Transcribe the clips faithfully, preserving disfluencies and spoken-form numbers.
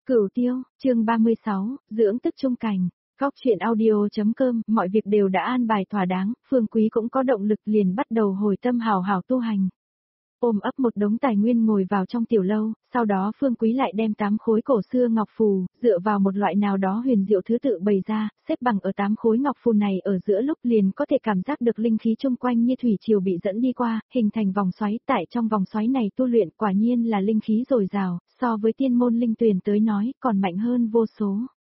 Cửu Tiêu, chương ba mươi sáu, dưỡng tức trung cảnh. Góc truyện audio.com, mọi việc đều đã an bài thỏa đáng, Phương Quý cũng có động lực liền bắt đầu hồi tâm hào hào tu hành. Ôm ấp một đống tài nguyên ngồi vào trong tiểu lâu, sau đó Phương Quý lại đem tám khối cổ xưa ngọc phù, dựa vào một loại nào đó huyền diệu thứ tự bày ra, xếp bằng ở tám khối ngọc phù này ở giữa lúc liền có thể cảm giác được linh khí chung quanh như thủy triều bị dẫn đi qua, hình thành vòng xoáy, tại trong vòng xoáy này tu luyện quả nhiên là linh khí dồi dào, so với tiên môn linh tuyền tới nói, còn mạnh hơn vô số.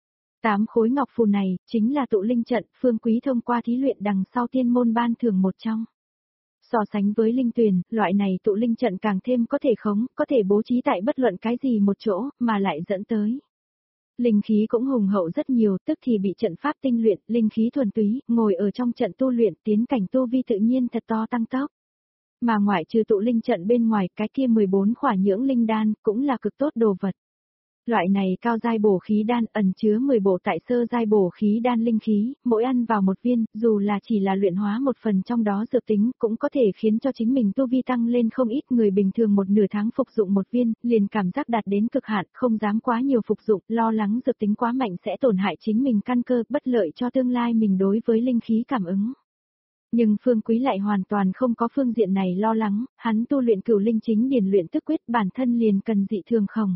Tám khối ngọc phù này, chính là tụ linh trận, Phương Quý thông qua thí luyện đằng sau tiên môn ban thưởng một trong. So sánh với linh tuyền, loại này tụ linh trận càng thêm có thể khống, có thể bố trí tại bất luận cái gì một chỗ, mà lại dẫn tới. Linh khí cũng hùng hậu rất nhiều, tức thì bị trận pháp tinh luyện, linh khí thuần túy, ngồi ở trong trận tu luyện, tiến cảnh tu vi tự nhiên thật to tăng tốc. Mà ngoại trừ tụ linh trận bên ngoài, cái kia mười bốn khỏa nhưỡng linh đan, cũng là cực tốt đồ vật. Loại này cao giai bổ khí đan ẩn chứa mười bộ tại sơ giai bổ khí đan linh khí, mỗi ăn vào một viên, dù là chỉ là luyện hóa một phần trong đó dược tính, cũng có thể khiến cho chính mình tu vi tăng lên không ít. Người bình thường một nửa tháng phục dụng một viên, liền cảm giác đạt đến cực hạn, không dám quá nhiều phục dụng, lo lắng dược tính quá mạnh sẽ tổn hại chính mình căn cơ, bất lợi cho tương lai mình đối với linh khí cảm ứng. Nhưng Phương Quý lại hoàn toàn không có phương diện này lo lắng, hắn tu luyện cửu linh chính điển luyện tức quyết bản thân liền cần dị thường khổng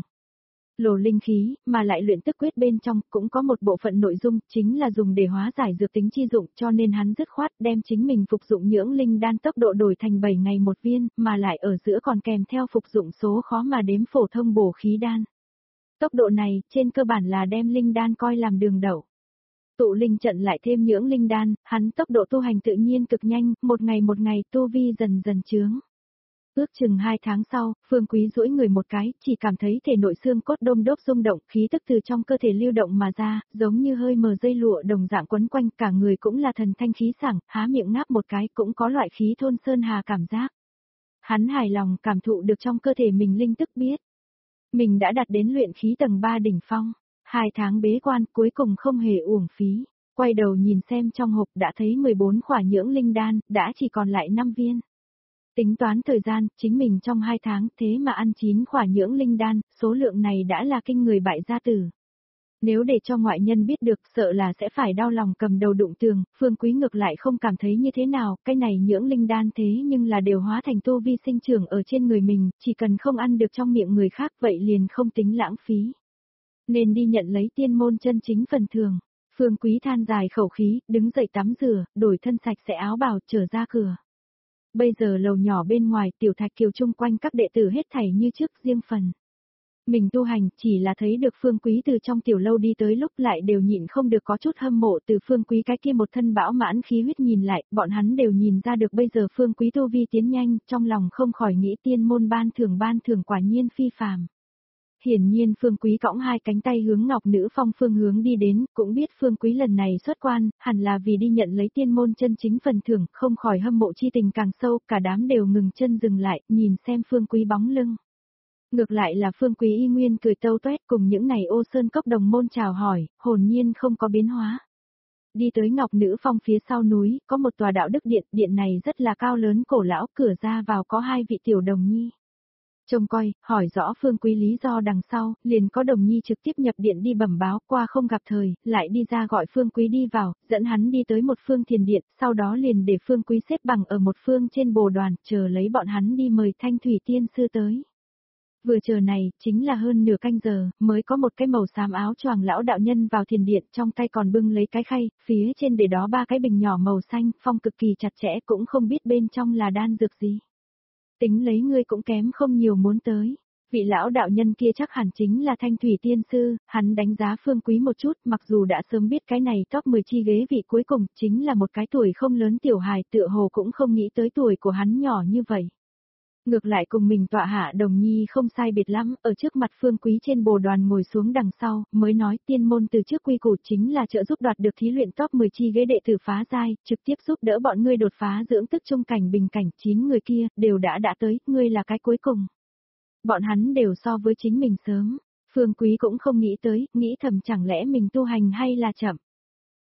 lồ linh khí, mà lại luyện tức quyết bên trong cũng có một bộ phận nội dung, chính là dùng để hóa giải dược tính chi dụng, cho nên hắn dứt khoát đem chính mình phục dụng nhưỡng linh đan tốc độ đổi thành bảy ngày một viên, mà lại ở giữa còn kèm theo phục dụng số khó mà đếm phổ thông bổ khí đan. Tốc độ này, trên cơ bản là đem linh đan coi làm đường đậu. Tụ linh trận lại thêm nhưỡng linh đan, hắn tốc độ tu hành tự nhiên cực nhanh, một ngày một ngày tu vi dần dần chướng. Ước chừng hai tháng sau, Phương Quý duỗi người một cái, chỉ cảm thấy thể nội xương cốt đôm đốp rung động, khí tức từ trong cơ thể lưu động mà ra, giống như hơi mờ dây lụa đồng dạng quấn quanh, cả người cũng là thần thanh khí sảng, há miệng ngáp một cái cũng có loại khí thôn sơn hà cảm giác. Hắn hài lòng cảm thụ được trong cơ thể mình linh tức biết. Mình đã đạt đến luyện khí tầng ba đỉnh phong, hai tháng bế quan cuối cùng không hề uổng phí. Quay đầu nhìn xem trong hộp đã thấy mười bốn khỏa nhưỡng linh đan, đã chỉ còn lại năm viên. Tính toán thời gian, chính mình trong hai tháng thế mà ăn chín khỏa nhưỡng linh đan, số lượng này đã là kinh người bại gia tử. Nếu để cho ngoại nhân biết được sợ là sẽ phải đau lòng cầm đầu đụng tường, Phương Quý ngược lại không cảm thấy như thế nào, cái này nhưỡng linh đan thế nhưng là đều hóa thành tu vi sinh trưởng ở trên người mình, chỉ cần không ăn được trong miệng người khác vậy liền không tính lãng phí. Nên đi nhận lấy tiên môn chân chính phần thưởng. Phương Quý than dài khẩu khí, đứng dậy tắm rửa, đổi thân sạch sẽ áo bào trở ra cửa. Bây giờ lầu nhỏ bên ngoài tiểu thạch kiều chung quanh các đệ tử hết thảy như trước riêng phần. Mình tu hành chỉ là thấy được Phương Quý từ trong tiểu lâu đi tới lúc lại đều nhịn không được có chút hâm mộ từ Phương Quý cái kia một thân bão mãn khí huyết nhìn lại, bọn hắn đều nhìn ra được bây giờ Phương Quý tu vi tiến nhanh, trong lòng không khỏi nghĩ tiên môn ban thưởng ban thưởng quả nhiên phi phàm. Hiển nhiên Phương Quý cõng hai cánh tay hướng Ngọc Nữ Phong phương hướng đi đến, cũng biết Phương Quý lần này xuất quan, hẳn là vì đi nhận lấy tiên môn chân chính phần thưởng, không khỏi hâm mộ chi tình càng sâu, cả đám đều ngừng chân dừng lại, nhìn xem Phương Quý bóng lưng. Ngược lại là Phương Quý y nguyên cười tâu tuét cùng những này ô sơn cốc đồng môn chào hỏi, hồn nhiên không có biến hóa. Đi tới Ngọc Nữ Phong phía sau núi, có một tòa đạo đức điện, điện này rất là cao lớn cổ lão, cửa ra vào có hai vị tiểu đồng nhi. Trông coi, hỏi rõ Phương Quý lý do đằng sau, liền có đồng nhi trực tiếp nhập điện đi bẩm báo qua không gặp thời, lại đi ra gọi Phương Quý đi vào, dẫn hắn đi tới một phương thiền điện, sau đó liền để Phương Quý xếp bằng ở một phương trên bồ đoàn, chờ lấy bọn hắn đi mời Thanh Thủy Tiên Sư tới. Vừa chờ này, chính là hơn nửa canh giờ, mới có một cái màu xám áo choàng lão đạo nhân vào thiền điện, trong tay còn bưng lấy cái khay, phía trên để đó ba cái bình nhỏ màu xanh, phong cực kỳ chặt chẽ cũng không biết bên trong là đan dược gì. Tính lấy ngươi cũng kém không nhiều muốn tới. Vị lão đạo nhân kia chắc hẳn chính là Thanh Thủy Tiên Sư, hắn đánh giá Phương Quý một chút, mặc dù đã sớm biết cái này top mười chi ghế vị cuối cùng, chính là một cái tuổi không lớn tiểu hài, tựa hồ cũng không nghĩ tới tuổi của hắn nhỏ như vậy. Ngược lại cùng mình tọa hạ đồng nhi không sai biệt lắm, ở trước mặt Phương Quý trên bồ đoàn ngồi xuống đằng sau, mới nói tiên môn từ trước quy củ chính là trợ giúp đoạt được thí luyện top mười chi ghế đệ tử phá giai, trực tiếp giúp đỡ bọn ngươi đột phá dưỡng tức trung cảnh bình cảnh, chín người kia, đều đã đã tới, ngươi là cái cuối cùng. Bọn hắn đều so với chính mình sớm, Phương Quý cũng không nghĩ tới, nghĩ thầm chẳng lẽ mình tu hành hay là chậm.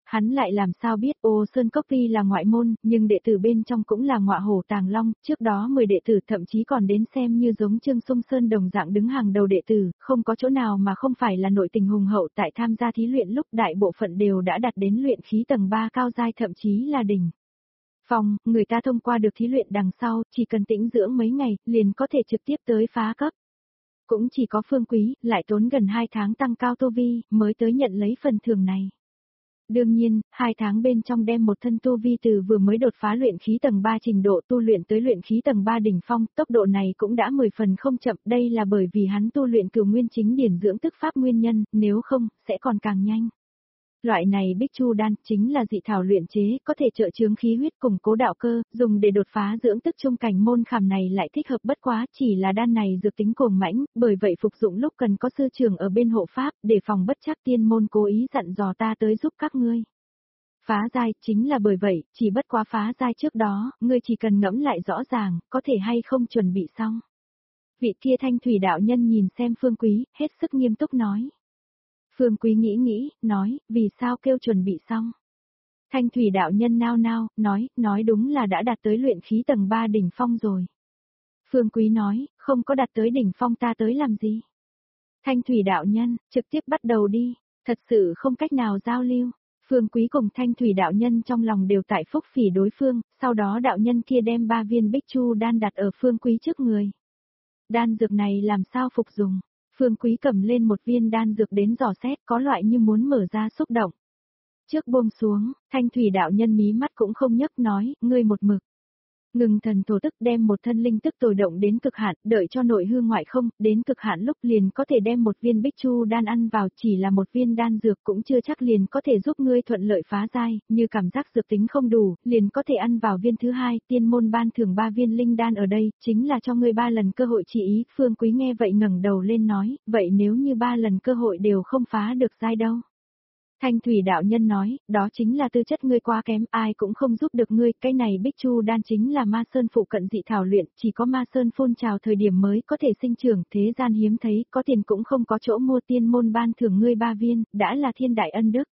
Hắn lại làm sao biết Ô Sơn Cốc tuy là ngoại môn, nhưng đệ tử bên trong cũng là ngọa hổ tàng long, trước đó mười đệ tử thậm chí còn đến xem như giống Trương Sung Sơn đồng dạng đứng hàng đầu đệ tử, không có chỗ nào mà không phải là nội tình hùng hậu tại tham gia thí luyện lúc đại bộ phận đều đã đạt đến luyện khí tầng ba cao giai thậm chí là đỉnh phong, người ta thông qua được thí luyện đằng sau, chỉ cần tĩnh dưỡng mấy ngày, liền có thể trực tiếp tới phá cấp. Cũng chỉ có Phương Quý, lại tốn gần hai tháng tăng cao tu vi, mới tới nhận lấy phần thưởng này. Đương nhiên, hai tháng bên trong đem một thân tu vi từ vừa mới đột phá luyện khí tầng ba trình độ tu luyện tới luyện khí tầng ba đỉnh phong, tốc độ này cũng đã mười phần không chậm, đây là bởi vì hắn tu luyện cửu nguyên chính điển dưỡng tức pháp nguyên nhân, nếu không, sẽ còn càng nhanh. Loại này Bích Chu đan chính là dị thảo luyện chế, có thể trợ chướng khí huyết củng cố đạo cơ, dùng để đột phá dưỡng tức trung cảnh môn khảm này lại thích hợp bất quá, chỉ là đan này dược tính cuồng mãnh, bởi vậy phục dụng lúc cần có sư trưởng ở bên hộ pháp, để phòng bất chắc tiên môn cố ý dặn dò ta tới giúp các ngươi. Phá giai, chính là bởi vậy, chỉ bất quá phá giai trước đó, ngươi chỉ cần ngẫm lại rõ ràng, có thể hay không chuẩn bị xong. Vị kia Thanh Thủy đạo nhân nhìn xem Phương Quý, hết sức nghiêm túc nói. Phương Quý nghĩ nghĩ, nói, vì sao kêu chuẩn bị xong. Thanh Thủy đạo nhân nao nao, nói, nói đúng là đã đạt tới luyện khí tầng ba đỉnh phong rồi. Phương Quý nói, không có đạt tới đỉnh phong ta tới làm gì. Thanh Thủy đạo nhân, trực tiếp bắt đầu đi, thật sự không cách nào giao lưu. Phương Quý cùng Thanh Thủy đạo nhân trong lòng đều tại phúc phỉ đối phương, sau đó đạo nhân kia đem ba viên Bích Chu đan đặt ở Phương Quý trước người. Đan dược này làm sao phục dùng? Phương Quý cầm lên một viên đan dược đến dò xét, có loại như muốn mở ra xúc động. Trước buông xuống, Thanh Thủy đạo nhân mí mắt cũng không nhấc nói, ngươi một mực. Ngừng thần thổ tức đem một thân linh tức tồi động đến cực hạn, đợi cho nội hư ngoại không, đến cực hạn lúc liền có thể đem một viên Bích Chu đan ăn vào, chỉ là một viên đan dược cũng chưa chắc liền có thể giúp ngươi thuận lợi phá giai, như cảm giác dược tính không đủ, liền có thể ăn vào viên thứ hai, tiên môn ban thưởng ba viên linh đan ở đây, chính là cho ngươi ba lần cơ hội chỉ ý. Phương Quý nghe vậy ngẩng đầu lên nói, vậy nếu như ba lần cơ hội đều không phá được giai đâu? Thanh Thủy đạo nhân nói, đó chính là tư chất ngươi quá kém, ai cũng không giúp được ngươi, cái này Bích Chu đan chính là Ma Sơn phụ cận dị thảo luyện, chỉ có Ma Sơn phun trào thời điểm mới có thể sinh trưởng, thế gian hiếm thấy, có tiền cũng không có chỗ mua, tiên môn ban thưởng ngươi ba viên, đã là thiên đại ân đức.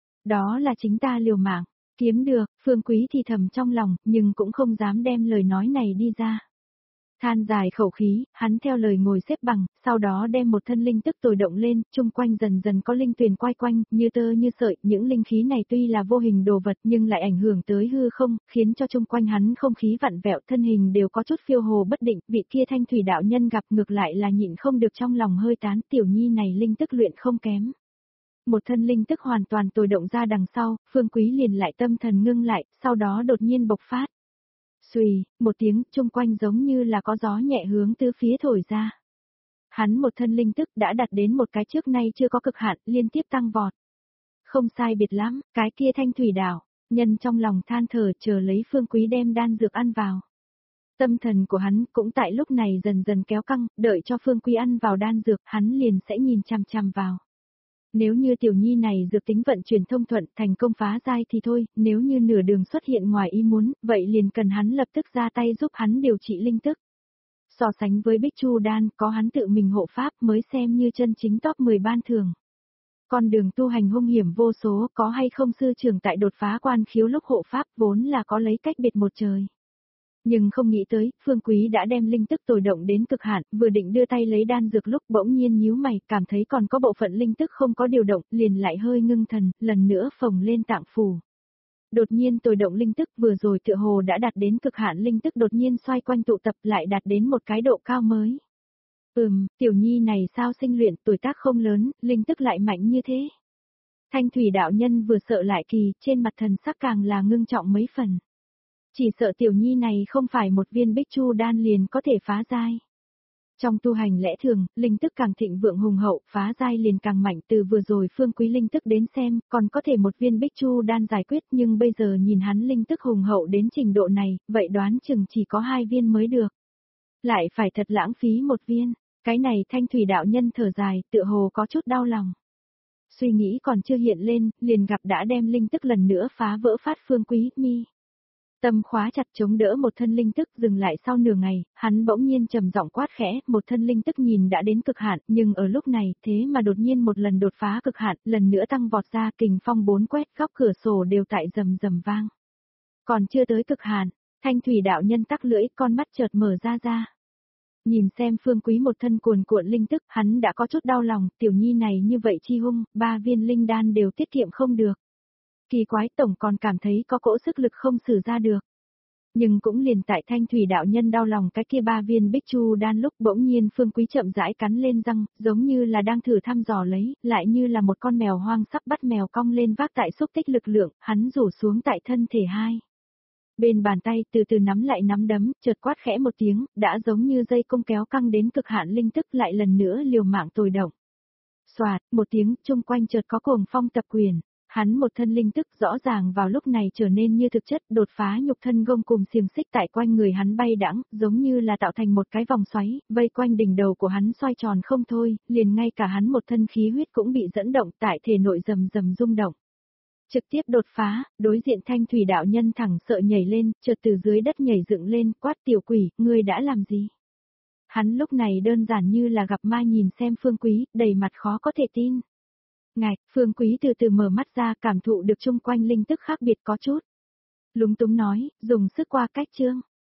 Đó là chính ta liều mạng, kiếm được, Phương Quý thì thầm trong lòng, nhưng cũng không dám đem lời nói này đi ra. Than dài khẩu khí, hắn theo lời ngồi xếp bằng, sau đó đem một thân linh tức tồi động lên, chung quanh dần dần có linh tuyền quay quanh, như tơ như sợi, những linh khí này tuy là vô hình đồ vật nhưng lại ảnh hưởng tới hư không, khiến cho chung quanh hắn không khí vặn vẹo, thân hình đều có chút phiêu hồ bất định, vị kia Thanh Thủy đạo nhân gặp ngược lại là nhịn không được trong lòng hơi tán, tiểu nhi này linh tức luyện không kém. Một thân linh tức hoàn toàn tồi động ra đằng sau, Phương Quý liền lại tâm thần ngưng lại, sau đó đột nhiên bộc phát. Xùy, một tiếng, chung quanh giống như là có gió nhẹ hướng tứ phía thổi ra. Hắn một thân linh tức đã đạt đến một cái trước nay chưa có cực hạn, liên tiếp tăng vọt. Không sai biệt lắm, cái kia Thanh Thủy đảo, nhân trong lòng than thở chờ lấy Phương Quý đem đan dược ăn vào. Tâm thần của hắn cũng tại lúc này dần dần kéo căng, đợi cho Phương Quý ăn vào đan dược, hắn liền sẽ nhìn chằm chằm vào. Nếu như tiểu nhi này dược tính vận chuyển thông thuận thành công phá giai thì thôi, nếu như nửa đường xuất hiện ngoài ý muốn, vậy liền cần hắn lập tức ra tay giúp hắn điều trị linh tức. So sánh với Bích Chu đan, có hắn tự mình hộ pháp mới xem như chân chính top mười ban thường. Con đường tu hành hung hiểm vô số, có hay không sư trưởng tại đột phá quan khiếu lúc hộ pháp vốn là có lấy cách biệt một trời. Nhưng không nghĩ tới, Phương Quý đã đem linh tức tồi động đến cực hạn, vừa định đưa tay lấy đan dược lúc bỗng nhiên nhíu mày, cảm thấy còn có bộ phận linh tức không có điều động, liền lại hơi ngưng thần, lần nữa phồng lên tạng phủ. Đột nhiên tồi động linh tức vừa rồi tựa hồ đã đạt đến cực hạn, linh tức đột nhiên xoay quanh tụ tập lại đạt đến một cái độ cao mới. Ừm, tiểu nhi này sao sinh luyện, tuổi tác không lớn, linh tức lại mạnh như thế. Thanh Thủy đạo nhân vừa sợ lại kỳ, trên mặt thần sắc càng là ngưng trọng mấy phần. Chỉ sợ tiểu nhi này không phải một viên Bích Chu đan liền có thể phá giai. Trong tu hành lẽ thường, linh tức càng thịnh vượng hùng hậu, phá giai liền càng mạnh, từ vừa rồi Phương Quý linh tức đến xem, còn có thể một viên Bích Chu đan giải quyết, nhưng bây giờ nhìn hắn linh tức hùng hậu đến trình độ này, vậy đoán chừng chỉ có hai viên mới được. Lại phải thật lãng phí một viên, cái này Thanh Thủy đạo nhân thở dài, tựa hồ có chút đau lòng. Suy nghĩ còn chưa hiện lên, liền gặp đã đem linh tức lần nữa phá vỡ phát Phương Quý, mi. Tâm khóa chặt chống đỡ một thân linh tức dừng lại sau nửa ngày, hắn bỗng nhiên trầm giọng quát khẽ, một thân linh tức nhìn đã đến cực hạn, nhưng ở lúc này, thế mà đột nhiên một lần đột phá cực hạn, lần nữa tăng vọt ra, kình phong bốn quét, góc cửa sổ đều tại rầm rầm vang. Còn chưa tới cực hạn, Thanh thủy đạo nhân tắc lưỡi, con mắt chợt mở ra ra. Nhìn xem Phương Quý một thân cuồn cuộn linh tức, hắn đã có chút đau lòng, tiểu nhi này như vậy chi hung, ba viên linh đan đều tiết kiệm không được. Kỳ quái, tổng còn cảm thấy có cỗ sức lực không sử ra được. Nhưng cũng liền tại Thanh thủy đạo nhân đau lòng cái kia ba viên bích chu đan lúc bỗng nhiên Phương Quý chậm rãi cắn lên răng, giống như là đang thử thăm dò lấy, lại như là một con mèo hoang sắp bắt mèo cong lên vác tại xúc tích lực lượng, hắn rủ xuống tại thân thể hai. Bên bàn tay từ từ nắm lại nắm đấm, chợt quát khẽ một tiếng, đã giống như dây cung kéo căng đến cực hạn linh tức lại lần nữa liều mạng tồi động. Xoạt, một tiếng, chung quanh chợt có cuồng phong tập quyền. Hắn một thân linh tức rõ ràng vào lúc này trở nên như thực chất, đột phá nhục thân gông cùng xiềng xích tại quanh người hắn bay đãng, giống như là tạo thành một cái vòng xoáy, vây quanh đỉnh đầu của hắn xoay tròn không thôi, liền ngay cả hắn một thân khí huyết cũng bị dẫn động tại thể nội rầm rầm rung động. Trực tiếp đột phá, đối diện Thanh thủy đạo nhân thẳng sợ nhảy lên, chợt từ dưới đất nhảy dựng lên, quát tiểu quỷ, ngươi đã làm gì? Hắn lúc này đơn giản như là gặp ma nhìn xem Phương Quý, đầy mặt khó có thể tin. Ngạch, Phương Quý từ từ mở mắt ra, cảm thụ được chung quanh linh tức khác biệt có chút. Lúng túng nói, dùng sức qua cách chương.